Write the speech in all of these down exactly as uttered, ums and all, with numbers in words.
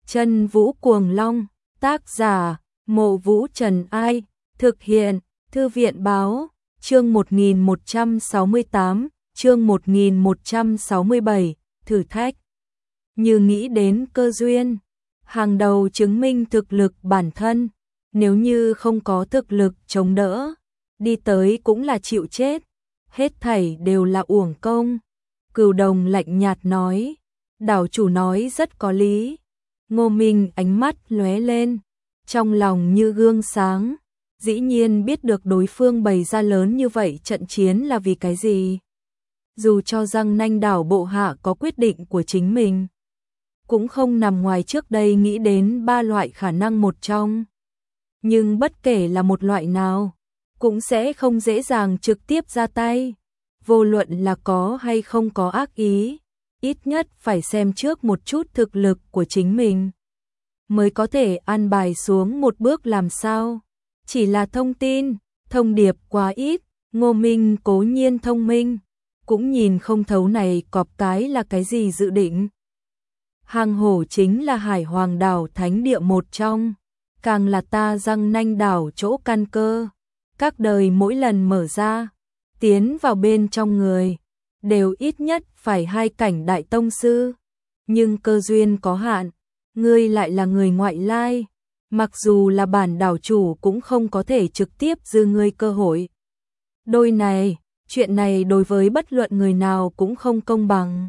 Chân Vũ Cuồng Long, tác giả, Mộ Vũ Trần Ai, thực hiện, Thư viện Báo, chương một nghìn một trăm sáu mươi tám, chương một nghìn một trăm sáu mươi bảy, thử thách. Như nghĩ đến cơ duyên, hàng đầu chứng minh thực lực bản thân, nếu như không có thực lực chống đỡ, đi tới cũng là chịu chết, hết thảy đều là uổng công. Cửu Đồng lạnh nhạt nói, đảo chủ nói rất có lý. Ngô Minh ánh mắt lóe lên, trong lòng như gương sáng, dĩ nhiên biết được đối phương bày ra lớn như vậy trận chiến là vì cái gì. Dù cho rằng Nanh đảo bộ hạ có quyết định của chính mình, cũng không nằm ngoài trước đây nghĩ đến ba loại khả năng một trong. Nhưng bất kể là một loại nào, cũng sẽ không dễ dàng trực tiếp ra tay. Vô luận là có hay không có ác ý, ít nhất phải xem trước một chút thực lực của chính mình, mới có thể an bài xuống một bước làm sao. Chỉ là thông tin, thông điệp quá ít, Ngô Minh cố nhiên thông minh, cũng nhìn không thấu này cọp cái là cái gì dự định. Hang Hổ chính là Hải Hoàng đảo thánh địa một trong, càng là ta Giang Nanh đảo chỗ căn cơ. Các đời mỗi lần mở ra, tiến vào bên trong người, đều ít nhất phải hai cảnh đại tông sư. Nhưng cơ duyên có hạn, ngươi lại là người ngoại lai, mặc dù là bản đảo chủ cũng không có thể trực tiếp dư ngươi cơ hội. Đôi này, chuyện này đối với bất luận người nào cũng không công bằng.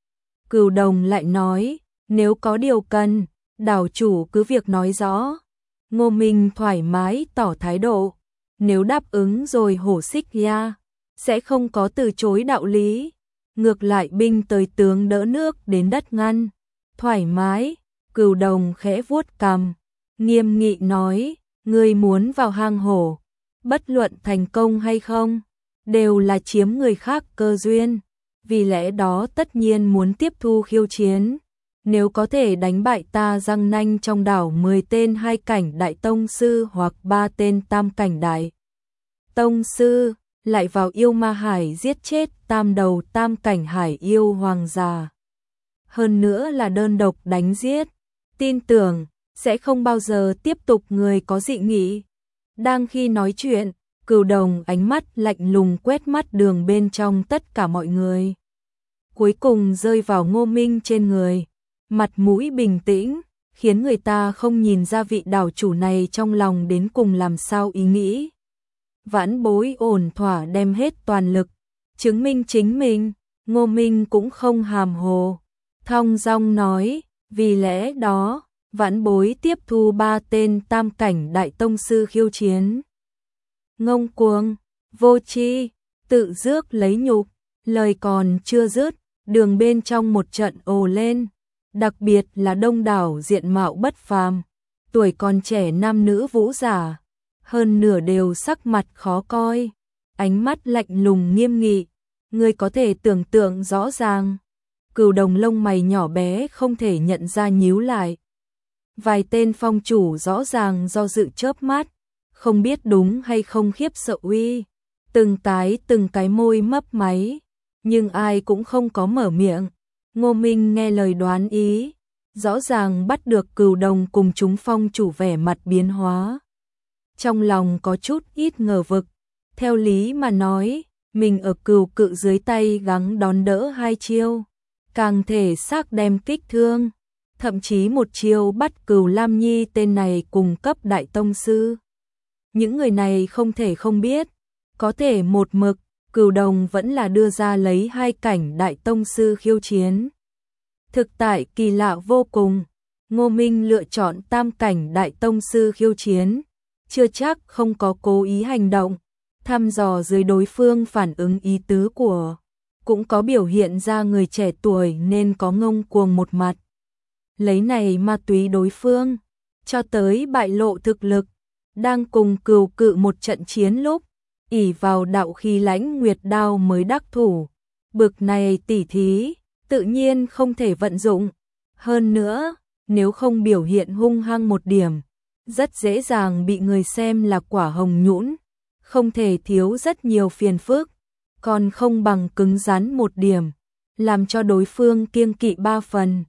Cửu Đồng lại nói, nếu có điều cần, đảo chủ cứ việc nói rõ. Ngô Minh thoải mái tỏ thái độ, nếu đáp ứng rồi hổ xích ya, sẽ không có từ chối đạo lý. Ngược lại binh tới tướng đỡ nước đến đất ngăn, thoải mái. Cửu Đồng khẽ vuốt cằm, nghiêm nghị nói, ngươi muốn vào hang hổ, bất luận thành công hay không, đều là chiếm người khác cơ duyên, vì lẽ đó tất nhiên muốn tiếp thu khiêu chiến. Nếu có thể đánh bại ta Giang Nanh trong đảo mười tên hai cảnh đại tông sư hoặc ba tên tam cảnh đại tông sư, lại vào yêu ma hải giết chết tam đầu tam cảnh hải yêu hoàng già, hơn nữa là đơn độc đánh giết, tin tưởng sẽ không bao giờ tiếp tục người có dị nghị. Đang khi nói chuyện, Cửu Đồng ánh mắt lạnh lùng quét mắt đường bên trong tất cả mọi người, cuối cùng rơi vào Ngô Minh trên người, mặt mũi bình tĩnh, khiến người ta không nhìn ra vị đảo chủ này trong lòng đến cùng làm sao ý nghĩ. Vãn Bối ổn thỏa đem hết toàn lực, chứng minh chính mình. Ngô Minh cũng không hàm hồ, thong dong nói, vì lẽ đó, Vãn Bối tiếp thu ba tên tam cảnh đại tông sư khiêu chiến. Ngông cuồng, vô tri, tự rước lấy nhục. Lời còn chưa dứt, đường bên trong một trận ồ lên, đặc biệt là đông đảo diện mạo bất phàm, tuổi còn trẻ nam nữ vũ giả, hơn nửa đều sắc mặt khó coi, ánh mắt lạnh lùng nghiêm nghị. Ngươi có thể tưởng tượng rõ ràng. Cửu Đồng lông mày nhỏ bé không thể nhận ra nhíu lại. Vài tên phong chủ rõ ràng do dự chớp mắt, không biết đúng hay không khiếp sợ uy, từng cái từng cái môi mấp máy, nhưng ai cũng không có mở miệng. Ngô Minh nghe lời đoán ý, rõ ràng bắt được Cửu Đồng cùng chúng phong chủ vẻ mặt biến hóa, trong lòng có chút ít ngờ vực. Theo lý mà nói, mình ở Cửu Cự dưới tay gắng đón đỡ hai chiêu, càng thể xác đem kích thương, thậm chí một chiêu bắt Cửu Lam Nhi tên này cùng cấp đại tông sư. Những người này không thể không biết, có thể một mực, Cửu Đồng vẫn là đưa ra lấy hai cảnh đại tông sư khiêu chiến. Thực tại kỳ lạ vô cùng, Ngô Minh lựa chọn tam cảnh đại tông sư khiêu chiến, chưa chắc không có cố ý hành động, thăm dò dưới đối phương phản ứng ý tứ của, cũng có biểu hiện ra người trẻ tuổi nên có ngông cuồng một mặt. Lấy này ma túy đối phương, cho tới bại lộ thực lực, đang cùng Cửu Cự một trận chiến lúc, ỷ vào đạo khí Lãnh Nguyệt đao mới đắc thủ, bực này tỉ thí, tự nhiên không thể vận dụng. Hơn nữa, nếu không biểu hiện hung hăng một điểm, rất dễ dàng bị người xem là quả hồng nhũn, không thể thiếu rất nhiều phiền phức, còn không bằng cứng rắn một điểm, làm cho đối phương kiêng kỵ ba phần.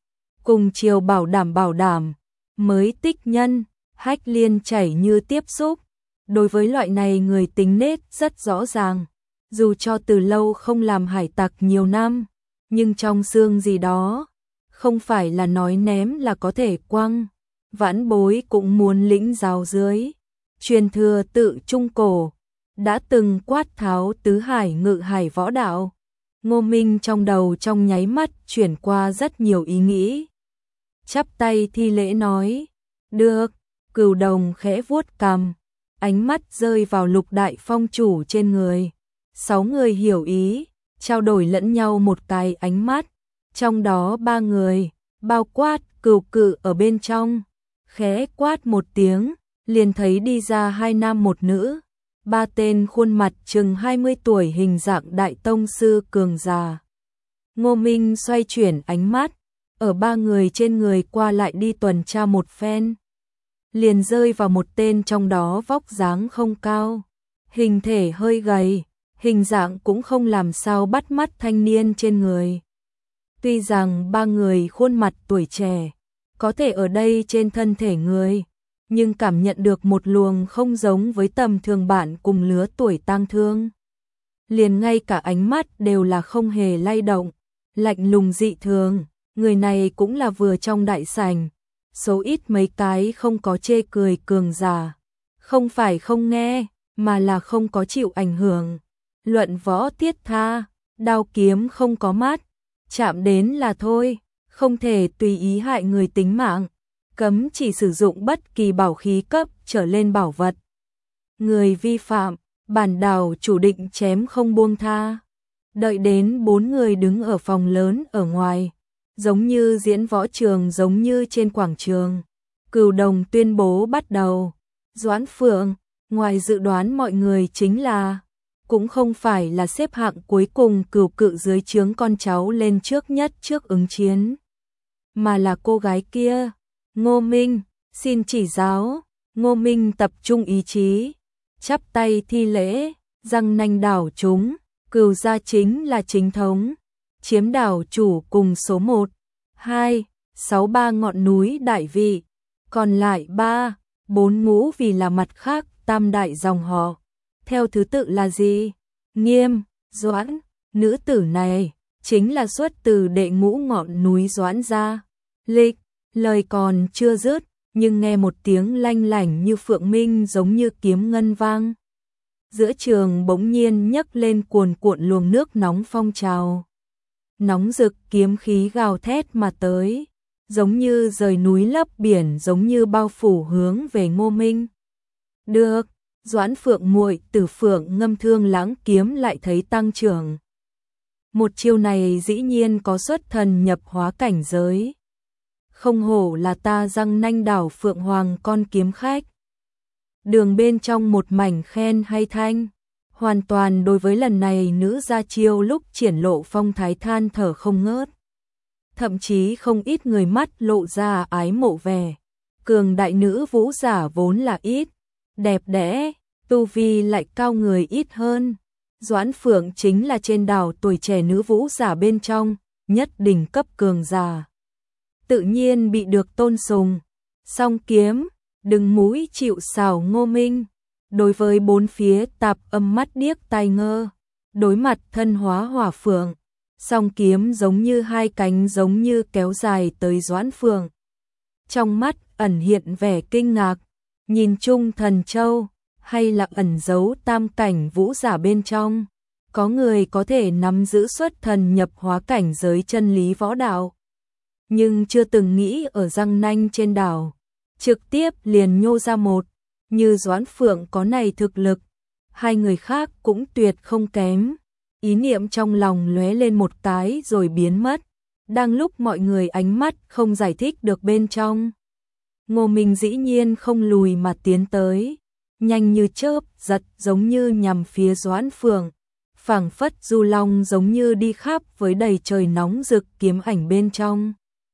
cùng chiều bảo đảm bảo đảm, mới tích nhân, hách liên chảy như tiếp xúc. Đối với loại này người tính nết rất rõ ràng, dù cho từ lâu không làm hải tặc nhiều năm, nhưng trong xương gì đó, không phải là nói ném là có thể quăng, vãn bối cũng muốn lĩnh giáo dưới. Truyền thừa tự trung cổ, đã từng quát tháo tứ hải ngự hải võ đạo. Ngô Minh trong đầu trong nháy mắt chuyển qua rất nhiều ý nghĩ. Chắp tay thi lễ nói, được, Cửu Đồng khẽ vuốt cằm, ánh mắt rơi vào Lục Đại Phong chủ trên người. Sáu người hiểu ý, trao đổi lẫn nhau một cái ánh mắt, trong đó ba người, bao quát Cửu Cự ở bên trong, khẽ quát một tiếng, liền thấy đi ra hai nam một nữ, ba tên khuôn mặt chừng hai mươi tuổi hình dạng đại tông sư cường già. Ngô Minh xoay chuyển ánh mắt, ở ba người trên người qua lại đi tuần tra một phen, liền rơi vào một tên trong đó vóc dáng không cao, hình thể hơi gầy, hình dạng cũng không làm sao bắt mắt thanh niên trên người. Tuy rằng ba người khuôn mặt tuổi trẻ, có thể ở đây trên thân thể người, nhưng cảm nhận được một luồng không giống với tầm thường bạn cùng lứa tuổi tang thương. Liền ngay cả ánh mắt đều là không hề lay động, lạnh lùng dị thường, người này cũng là vừa trong đại sảnh, số ít mấy cái không có chê cười cường giả, không phải không nghe, mà là không có chịu ảnh hưởng. Luận võ tiết tha, đao kiếm không có mắt, chạm đến là thôi, không thể tùy ý hại người tính mạng, cấm chỉ sử dụng bất kỳ bảo khí cấp trở lên bảo vật. Người vi phạm, bản đảo chủ định chém không buông tha. Đợi đến bốn người đứng ở phòng lớn ở ngoài, giống như diễn võ trường giống như trên quảng trường. Cửu Đồng tuyên bố bắt đầu. Doãn Phượng, ngoài dự đoán mọi người chính là, cũng không phải là xếp hạng cuối cùng Cửu Cự dưới trướng con cháu lên trước nhất trước ứng chiến, mà là cô gái kia. Ngô Minh, xin chỉ giáo. Ngô Minh tập trung ý chí, chắp tay thi lễ, răng nanh đảo chúng, Cửu gia chính là chính thống, chiếm đảo chủ cùng số một, hai, sáu ba ngọn núi đại vị, còn lại ba, bốn ngũ vì là mặt khác tam đại dòng họ. Theo thứ tự là gì? Nghiêm, Doãn, nữ tử này chính là xuất từ đệ ngũ ngọn núi Doãn gia. Lịch, lời còn chưa dứt, nhưng nghe một tiếng lanh lảnh như phượng minh giống như kiếm ngân vang. Giữa trường bỗng nhiên nhấc lên cuồn cuộn luồng nước nóng phong trào. Nóng rực kiếm khí gào thét mà tới, giống như rời núi lấp biển, giống như bao phủ hướng về Ngô Minh. Được, Doãn Phượng muội Tử Phượng ngâm thương lãng kiếm lại thấy tăng trưởng. Một chiêu này dĩ nhiên có xuất thần nhập hóa cảnh giới. Không hổ là ta răng nanh đảo Phượng Hoàng con kiếm khách. Đường bên trong một mảnh khen hay thanh, hoàn toàn đối với lần này nữ ra chiêu lúc triển lộ phong thái than thở không ngớt. Thậm chí không ít người mắt lộ ra ái mộ vẻ. Cường đại nữ vũ giả vốn là ít, đẹp đẽ, tu vi lại cao người ít hơn. Doãn Phượng chính là trên đảo tuổi trẻ nữ vũ giả bên trong, nhất đỉnh cấp cường giả. Tự nhiên bị được tôn sùng. Song kiếm, đừng mũi chịu sào Ngô Minh. Đối với bốn phía tạp âm mắt điếc tai ngơ, đối mặt thân hóa hỏa phượng, song kiếm giống như hai cánh giống như kéo dài tới Doãn Phượng. Trong mắt ẩn hiện vẻ kinh ngạc, nhìn chung thần châu, hay là ẩn giấu tam cảnh vũ giả bên trong, có người có thể nắm giữ xuất thần nhập hóa cảnh giới chân lý võ đạo. Nhưng chưa từng nghĩ ở răng nanh trên đảo, trực tiếp liền nhô ra một, như Doãn Phượng có này thực lực, hai người khác cũng tuyệt không kém. Ý niệm trong lòng lóe lên một cái rồi biến mất, đang lúc mọi người ánh mắt không giải thích được bên trong. Ngô Minh dĩ nhiên không lùi mà tiến tới, nhanh như chớp giật giống như nhằm phía Doãn Phượng, phảng phất du long giống như đi khắp với đầy trời nóng rực kiếm ảnh bên trong.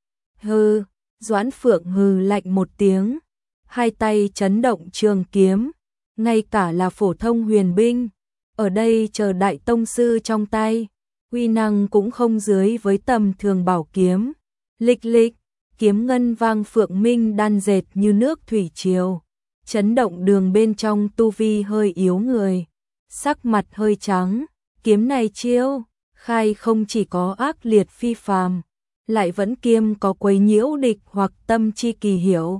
Hừ, Doãn Phượng hừ lạnh một tiếng, hai tay chấn động trường kiếm, ngay cả là phổ thông huyền binh, ở đây chờ đại tông sư trong tay, uy năng cũng không dưới với tầm thường bảo kiếm. Lịch lịch, kiếm ngân vang phượng minh đan dệt như nước thủy triều, chấn động đường bên trong tu vi hơi yếu người, sắc mặt hơi trắng, kiếm này chiêu, khai không chỉ có ác liệt phi phàm, lại vẫn kiêm có quấy nhiễu địch hoặc tâm chi kỳ hiểu.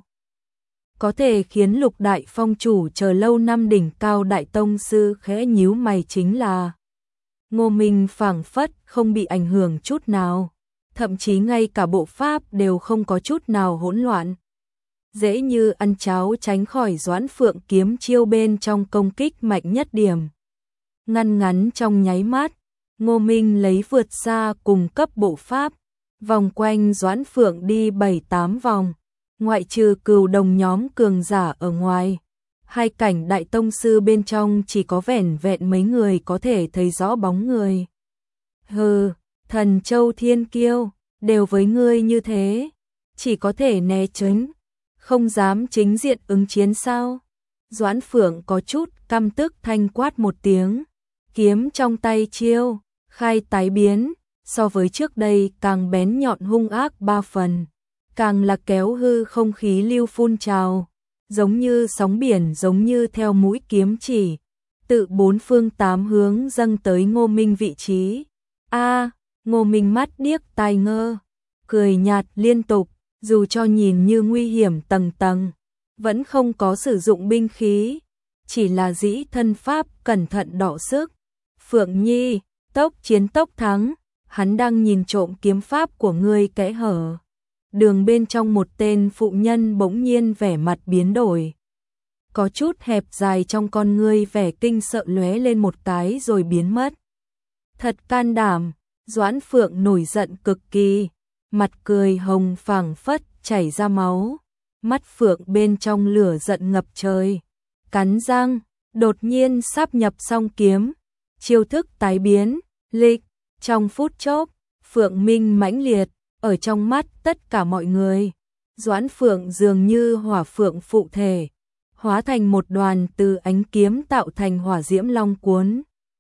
Có thể khiến Lục đại phong chủ chờ lâu năm đỉnh cao đại tông sư khẽ nhíu mày chính là Ngô Minh phảng phất không bị ảnh hưởng chút nào, thậm chí ngay cả bộ pháp đều không có chút nào hỗn loạn. Dễ như ăn cháo tránh khỏi Doãn Phượng kiếm chiêu bên trong công kích mạnh nhất điểm. Ngăn ngắn trong nháy mắt, Ngô Minh lấy vượt xa cùng cấp bộ pháp, vòng quanh Doãn Phượng đi bảy tám vòng, ngoại trừ Cừu Đồng nhóm cường giả ở ngoài. Hai cảnh đại tông sư bên trong chỉ có vẻn vẹn mấy người có thể thấy rõ bóng người. Hừ, Thần Châu Thiên Kiêu, đều với ngươi như thế, chỉ có thể né tránh, không dám chính diện ứng chiến sao? Doãn Phượng có chút căm tức thanh quát một tiếng, kiếm trong tay chiêu, khai tái biến, so với trước đây càng bén nhọn hung ác ba phần, càng là kéo hư không khí lưu phun trào, giống như sóng biển giống như theo mũi kiếm chỉ, tự bốn phương tám hướng dâng tới Ngô Minh vị trí. A, Ngô Minh mắt điếc tai ngơ, cười nhạt liên tục, dù cho nhìn như nguy hiểm tầng tầng, vẫn không có sử dụng binh khí, chỉ là dĩ thân pháp cẩn thận đọ sức. Phượng Nhi, tốc chiến tốc thắng, hắn đang nhìn trộm kiếm pháp của ngươi kẽ hở. Đường bên trong một tên phụ nhân bỗng nhiên vẻ mặt biến đổi. Có chút hẹp dài trong con ngươi vẻ kinh sợ lóe lên một cái rồi biến mất. Thật can đảm, Doãn Phượng nổi giận cực kỳ, mặt cười hồng phảng phất chảy ra máu, mắt phượng bên trong lửa giận ngập trời. Cắn răng, đột nhiên sáp nhập song kiếm, chiêu thức tái biến, lịch, trong phút chốc, Phượng Minh mãnh liệt, ở trong mắt tất cả mọi người. Doãn Phượng dường như hỏa phượng phụ thể, hóa thành một đoàn từ ánh kiếm tạo thành hỏa diễm long cuốn,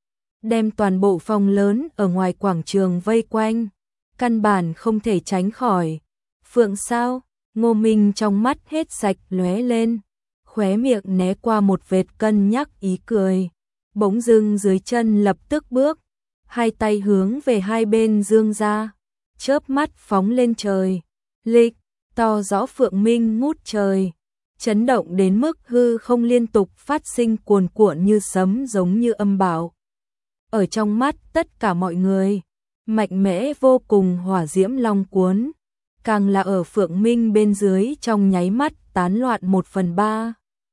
đem toàn bộ phòng lớn ở ngoài quảng trường vây quanh, căn bản không thể tránh khỏi. Phượng sao? Ngô Minh trong mắt hết sạch lóe lên, khóe miệng né qua một vệt cân nhắc ý cười, bỗng dưng dưới chân lập tức bước, hai tay hướng về hai bên dương ra, chớp mắt phóng lên trời, lịch, to rõ Phượng Minh ngút trời, chấn động đến mức hư không liên tục phát sinh cuồn cuộn như sấm giống như âm bão. Ở trong mắt tất cả mọi người, mạnh mẽ vô cùng hỏa diễm long cuốn, càng là ở Phượng Minh bên dưới trong nháy mắt tán loạn một phần ba.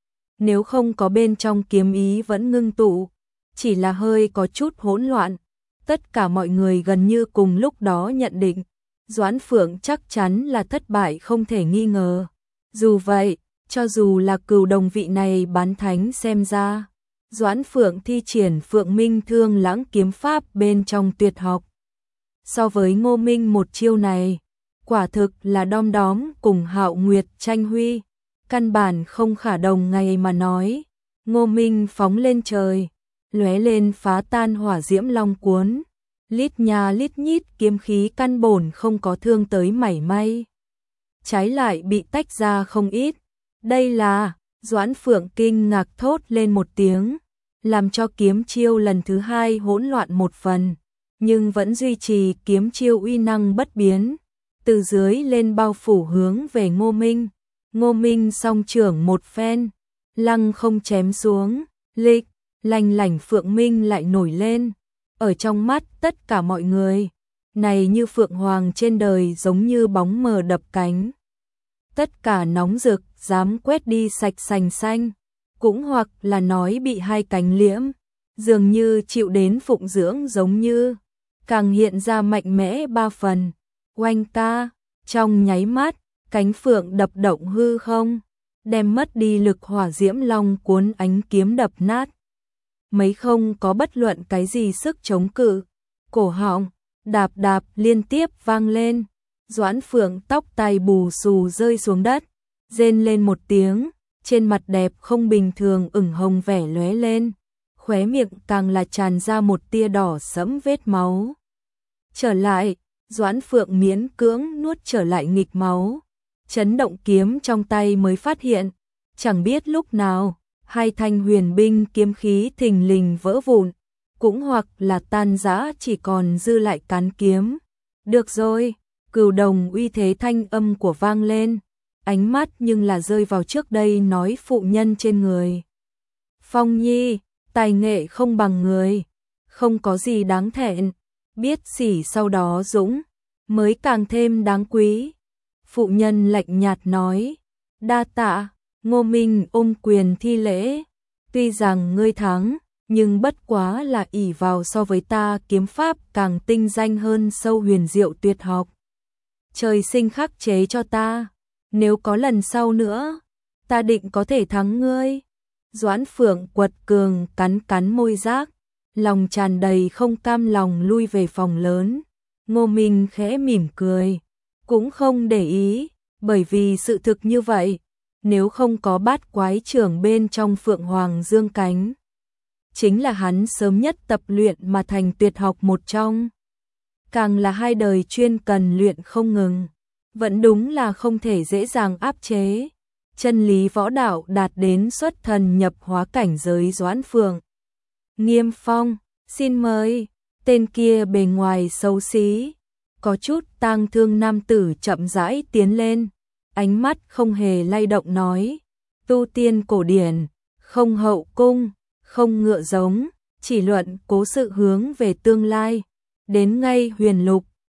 Nếu không có bên trong kiếm ý vẫn ngưng tụ, chỉ là hơi có chút hỗn loạn, tất cả mọi người gần như cùng lúc đó nhận định, Doãn Phượng chắc chắn là thất bại không thể nghi ngờ. Dù vậy, cho dù là Cừu Đồng vị này bán thánh xem ra, Doãn Phượng thi triển Phượng Minh Thương Lãng kiếm pháp bên trong tuyệt học. So với Ngô Minh một chiêu này, quả thực là đom đóm cùng Hạo Nguyệt tranh huy, căn bản không khả đồng ngày mà nói. Ngô Minh phóng lên trời, lóe lên phá tan hỏa diễm long cuốn, lít nha lít nhít kiếm khí căn bổn không có thương tới mảy may, trái lại bị tách ra không ít. Đây là, Doãn Phượng kinh ngạc thốt lên một tiếng, làm cho kiếm chiêu lần thứ hai hỗn loạn một phần, nhưng vẫn duy trì kiếm chiêu uy năng bất biến, từ dưới lên bao phủ hướng về Ngô Minh. Ngô Minh song trưởng một phen, lăng không chém xuống, lịch, lanh lảnh Phượng Minh lại nổi lên, ở trong mắt tất cả mọi người, này như phượng hoàng trên đời giống như bóng mờ đập cánh. Tất cả nóng rực, dám quét đi sạch sành xanh, cũng hoặc là nói bị hai cánh liễm, dường như chịu đến phụng dưỡng giống như, càng hiện ra mạnh mẽ ba phần. Oanh ca, trong nháy mắt, cánh phượng đập động hư không, đem mất đi lực hỏa diễm long cuốn ánh kiếm đập nát. Mấy không có bất luận cái gì sức chống cự, cổ họng, đạp đạp liên tiếp vang lên. Doãn Phượng tóc tai bù xù rơi xuống đất, rên lên một tiếng, trên mặt đẹp không bình thường ửng hồng vẻ lóe lên, khóe miệng càng là tràn ra một tia đỏ sẫm vết máu. Trở lại, Doãn Phượng miễn cưỡng nuốt trở lại nghịch máu, chấn động kiếm trong tay mới phát hiện, chẳng biết lúc nào, hai thanh huyền binh kiếm khí thình lình vỡ vụn, cũng hoặc là tan rã chỉ còn dư lại cán kiếm. Được rồi, Cửu Đồng uy thế thanh âm của vang lên, ánh mắt nhưng là rơi vào trước đây nói phụ nhân trên người. Phong Nhi, tài nghệ không bằng người, không có gì đáng thẹn, biết sỉ sau đó dũng, mới càng thêm đáng quý. Phụ nhân lạnh nhạt nói, đa tạ. Ngô Minh ôm quyền thi lễ, tuy rằng ngươi thắng, nhưng bất quá là ỷ vào so với ta kiếm pháp càng tinh danh hơn sâu huyền diệu tuyệt học. Trời sinh khắc chế cho ta, nếu có lần sau nữa, ta định có thể thắng ngươi. Doãn Phượng quật cường cắn cắn môi giác, lòng tràn đầy không cam lòng lui về phòng lớn. Ngô Minh khẽ mỉm cười, cũng không để ý, bởi vì sự thực như vậy, nếu không có bát quái trưởng bên trong Phượng Hoàng Dương cánh, chính là hắn sớm nhất tập luyện mà thành tuyệt học một trong. Càng là hai đời chuyên cần luyện không ngừng, vẫn đúng là không thể dễ dàng áp chế. Chân lý võ đạo đạt đến xuất thần nhập hóa cảnh giới. Doãn Phượng Nghiêm Phong, xin mời. Tên kia bề ngoài xấu xí, có chút tang thương nam tử chậm rãi tiến lên, ánh mắt không hề lay động nói, tu tiên cổ điển, không hậu cung, không ngựa giống, chỉ luận cố sự hướng về tương lai, đến ngay huyền lục,